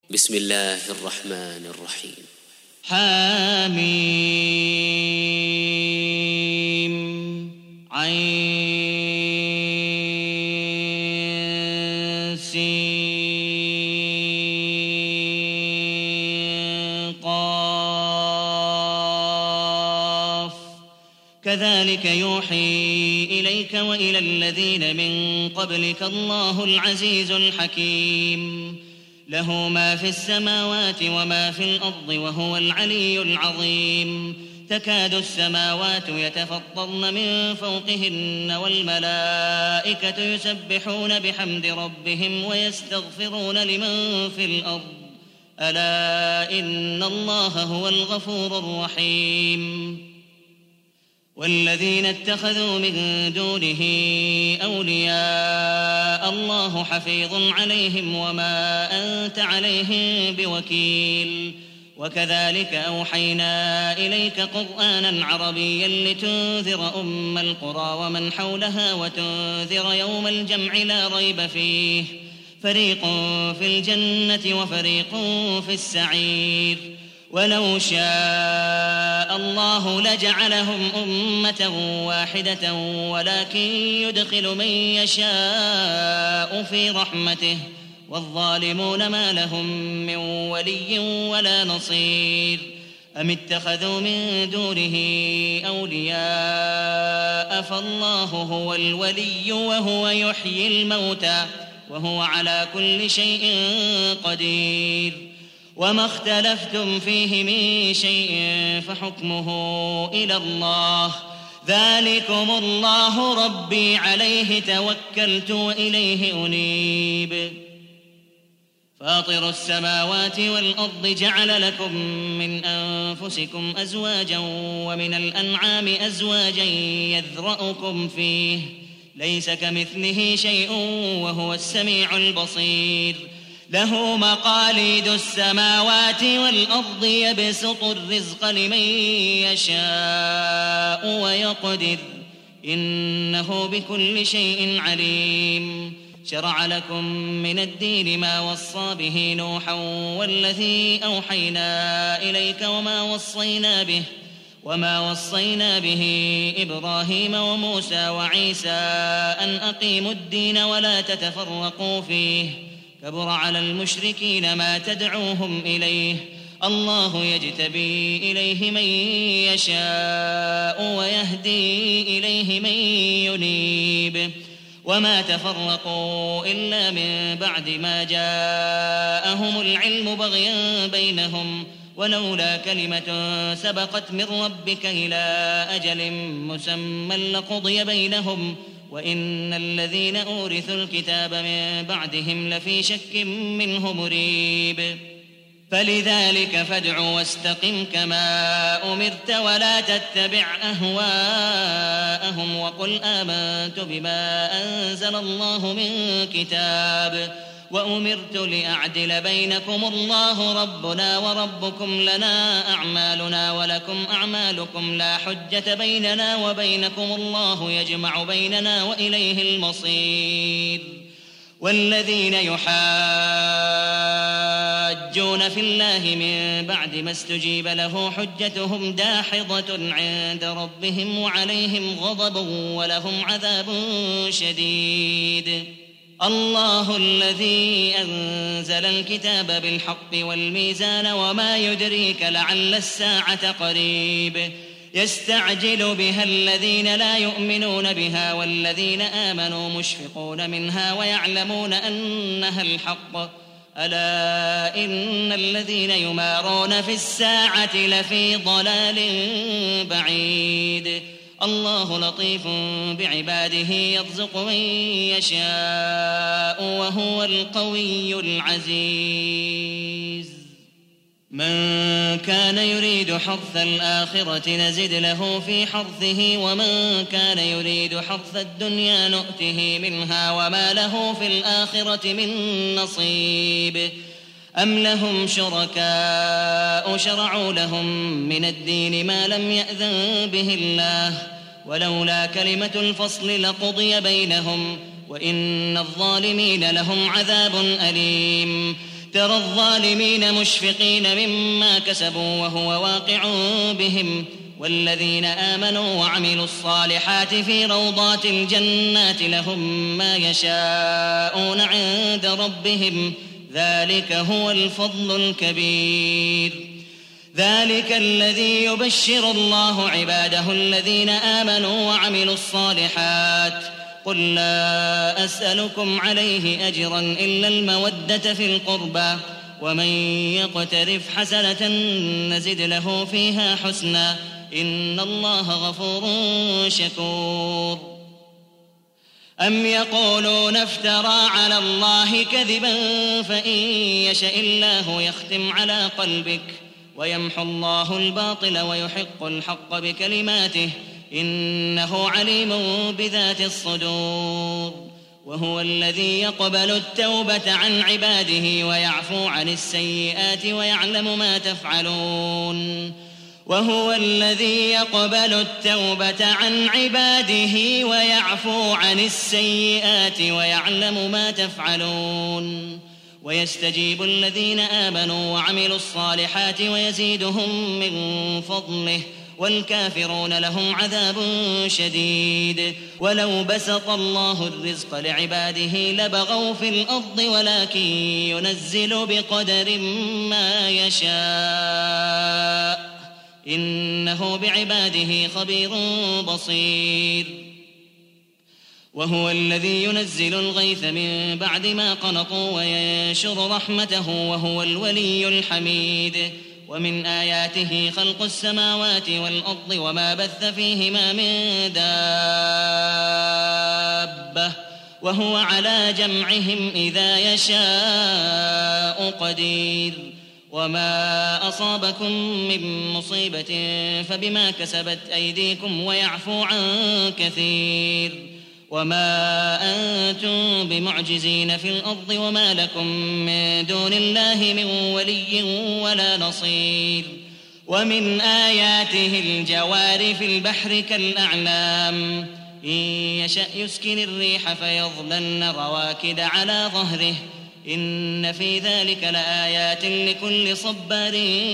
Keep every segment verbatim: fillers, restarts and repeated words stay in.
بسم الله الرحمن الرحيم. حميم عين سين قاف كذلك يوحي إليك وإلى الذين من قبلك الله العزيز الحكيم له ما في السماوات وما في الأرض وهو العلي العظيم تكاد السماوات يتفطرن من فوقهن والملائكة يسبحون بحمد ربهم ويستغفرون لمن في الأرض ألا إن الله هو الغفور الرحيم والذين اتخذوا من دونه أولياء الله حفيظ عليهم وما أنت عليهم بوكيل وكذلك أوحينا إليك قرآنا عربيا لتنذر أم القرى ومن حولها وتنذر يوم الجمع لا ريب فيه فريق في الجنة وفريق في السعير ولو شاء الله لجعلهم أمة واحدة ولكن يدخل من يشاء في رحمته والظالمون ما لهم من ولي ولا نصير أم اتخذوا من دونه أولياء فالله هو الولي وهو يحيي الموتى وهو على كل شيء قدير وما اختلفتم فيه من شيء فحكمه إلى الله ذلكم الله ربي عليه توكلت وإليه أنيب فاطر السماوات والأرض جعل لكم من أنفسكم أزواجا ومن الأنعام أزواجا يذرأكم فيه ليس كمثله شيء وهو السميع البصير له مقاليد السماوات والأرض يبسط الرزق لمن يشاء ويقدر إنه بكل شيء عليم شرع لكم من الدين ما وصى به نوحا والذي أوحينا إليك وما وصينا به وما وصينا به إبراهيم وموسى وعيسى أن أقيموا الدين ولا تتفرقوا فيه كبر على المشركين ما تدعوهم إليه الله يجتبي إليه من يشاء ويهدي إليه من ينيب وما تفرقوا إلا من بعد ما جاءهم العلم بغيا بينهم ولولا كلمة سبقت من ربك إلى أجل مسمى لقضي بينهم وإن الذين أورثوا الكتاب من بعدهم لفي شك منه مريب فلذلك فادع واستقم كما أمرت ولا تتبع أهواءهم وقل آمنت بما أنزل الله من كتاب وأمرت لأعدل بينكم الله ربنا وربكم لنا أعمالنا ولكم أعمالكم لا حجة بيننا وبينكم الله يجمع بيننا وإليه المصير والذين يحاجون في الله من بعد ما استجيب له حجتهم داحضة عند ربهم وعليهم غضب ولهم عذاب شديد الله الذي أنزل الكتاب بالحق والميزان وما يدريك لعل الساعة قريب يستعجل بها الذين لا يؤمنون بها والذين آمنوا مشفقون منها ويعلمون أنها الحق ألا إن الذين يمارون في الساعة لفي ضلال بعيد الله لطيف بعباده يرزق من يشاء وهو القوي العزيز من كان يريد حرث الآخرة نزد له في حرثه ومن كان يريد حرث الدنيا نؤته منها وما له في الآخرة من نصيب أم لهم شركاء شرعوا لهم من الدين ما لم يأذن به الله ولولا كلمة الفصل لقضي بينهم وإن الظالمين لهم عذاب أليم ترى الظالمين مشفقين مما كسبوا وهو واقع بهم والذين آمنوا وعملوا الصالحات في روضات الجنات لهم ما يشاءون عند ربهم ذلك هو الفضل الكبير. ذلك الذي يبشر الله عباده الذين آمنوا وعملوا الصالحات قل لا أسألكم عليه أجرا إلا المودة في القربى ومن يقترف حسنة نزد له فيها حسنا إن الله غفور شكور. أم يقولون افترى على الله كذبا فإن يشاء الله يختم على قلبك ويمحو الله الباطل ويحق الحق بكلماته إنه عليم بذات الصدور. وهو الذي يقبل التوبة عن عباده ويعفو عن السيئات ويعلم ما تفعلون وهو الذي يقبل التوبة عن عباده ويعفو عن السيئات ويعلم ما تفعلون ويستجيب الذين آمنوا وعملوا الصالحات ويزيدهم من فضله والكافرون لهم عذاب شديد. ولو بسط الله الرزق لعباده لبغوا في الأرض ولكن ينزل بقدر ما يشاء إنه بعباده خبير بصير. وهو الذي ينزل الغيث من بعد ما قنطوا وينشر رحمته وهو الولي الحميد. ومن آياته خلق السماوات والأرض وما بث فيهما من دابة وهو على جمعهم إذا يشاء قدير. وما أصابكم من مصيبة فبما كسبت أيديكم ويعفو عن كثير. وما أنتم بمعجزين في الأرض وما لكم من دون الله من ولي ولا نصير. ومن آياته الجوار في البحر كالأعلام إن يشأ يسكن الريح فيظللن رواكد على ظهره إن في ذلك لآيات لكل صبار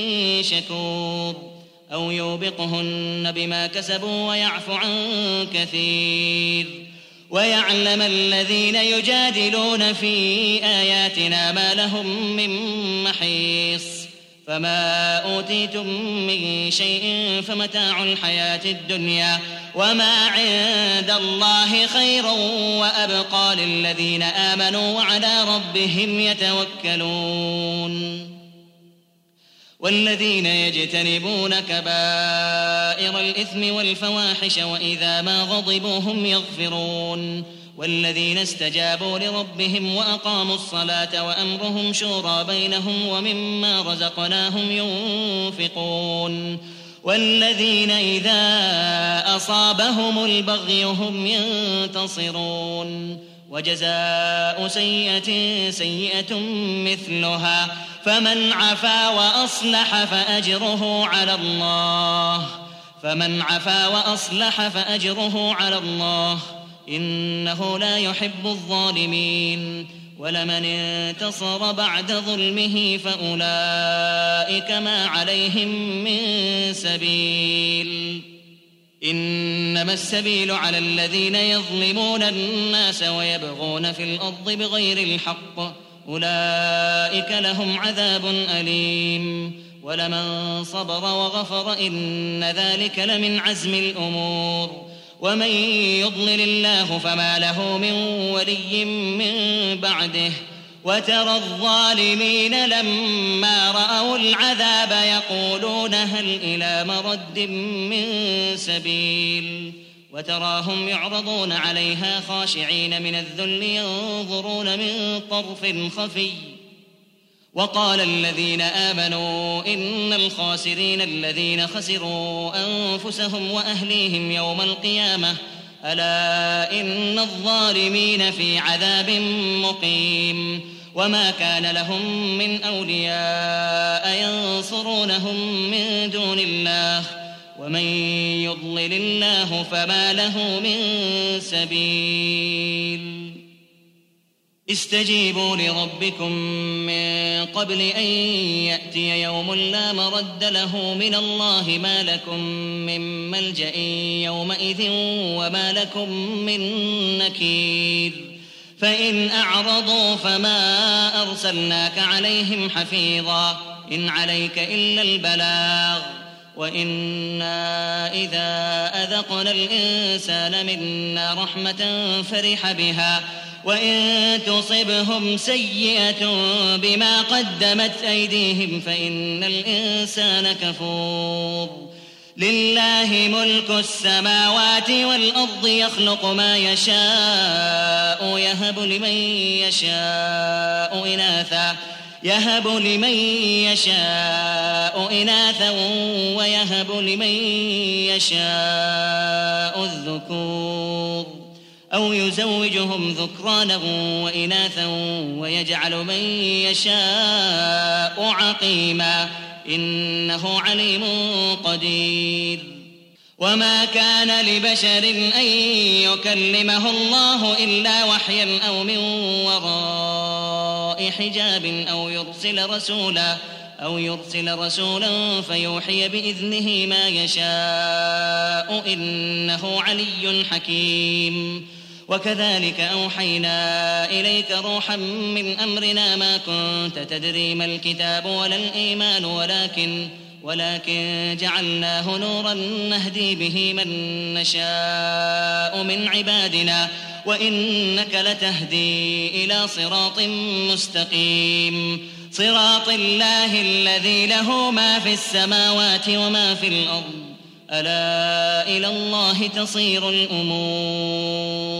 شكور. أو يوبقهن بما كسبوا ويعفو عن كثير. ويعلم الذين يجادلون في آياتنا ما لهم من محيص. فما أوتيتم من شيء فمتاع الحياة الدنيا وما عند الله خير وأبقى للذين آمنوا وعلى ربهم يتوكلون. والذين يجتنبون كبائر الإثم والفواحش وإذا ما غضبوا هم يغفرون. والذين استجابوا لربهم وأقاموا الصلاة وأمرهم شورى بينهم ومما رزقناهم ينفقون. والذين إذا أصابهم البغي هم ينتصرون. وجزاء سيئة سيئة مثلها فمن عفا وأصلح فأجره على الله فمن عفا وأصلح فأجره على الله إنه لا يحب الظالمين. ولمن انتصر بعد ظلمه فأولئك ما عليهم من سبيل. إنما السبيل على الذين يظلمون الناس ويبغون في الأرض بغير الحق أولئك لهم عذاب أليم. ولمن صبر وغفر إن ذلك لمن عزم الأمور. ومن يضلل الله فما له من ولي من بعده. وترى الظالمين لما رأوا العذاب يقولون هل إلى مرد من سبيل. وتراهم يعرضون عليها خاشعين من الذل ينظرون من طرف خفي. وقال الذين آمنوا إن الخاسرين الذين خسروا أنفسهم وأهليهم يوم القيامة ألا إن الظالمين في عذاب مقيم. وما كان لهم من أولياء ينصرونهم من دون الله ومن يضلل الله فما له من سبيل. استجيبوا لربكم من قبل أن يأتي يوم لا مرد له من الله ما لكم من ملجأ يومئذ وما لكم من نكير فإن أعرضوا فما أرسلناك عليهم حفيظا إن عليك إلا البلاغ وإنا إذا أذقنا الإنسان منا رحمة فرح بها وإن تصبهم سيئة بما قدمت أيديهم فإن الإنسان كفور لله ملك السماوات والأرض يخلق ما يشاء يهب لمن يشاء إناثا يهب لمن يشاء إناثا ويهب لمن يشاء الذكور أو يزوجهم ذكرانا وإناثا ويجعل من يشاء عقيما إنه عليم قدير وما كان لبشر أن يكلمه الله إلا وحيا أو من وراء حجاب أو يرسل رسولا أو يرسل رسولا فيوحي بإذنه ما يشاء إنه علي حكيم وكذلك أوحينا إليك روحا من أمرنا ما كنت تدري ما الكتاب ولا الإيمان ولكن ولكن جعلناه نورا نهدي به من نشاء من عبادنا وإنك لتهدي إلى صراط مستقيم صراط الله الذي له ما في السماوات وما في الأرض ألا إلى الله تصير الأمور